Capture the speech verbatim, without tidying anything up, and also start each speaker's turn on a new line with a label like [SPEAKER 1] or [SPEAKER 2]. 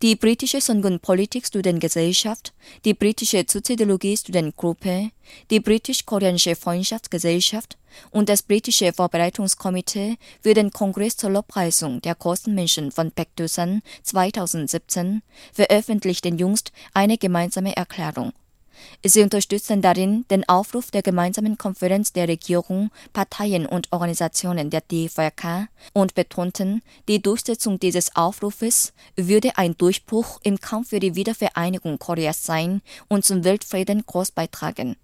[SPEAKER 1] die britische Songun-Politik-Studentengesellschaft, die britische Suizidologie-Studentengruppe, die britisch-koreanische Freundschaftsgesellschaft und das britische Vorbereitungskomitee für den Kongress zur Lobpreisung der großen Menschen von Baekdusan zweitausendsiebzehn veröffentlichten jüngst eine gemeinsame Erklärung. Sie unterstützen darin den Aufruf der gemeinsamen Konferenz der Regierung, Parteien und Organisationen der D V R K und betonten, die Durchsetzung dieses Aufrufes würde ein Durchbruch im Kampf für die Wiedervereinigung Koreas sein und zum Weltfrieden groß beitragen.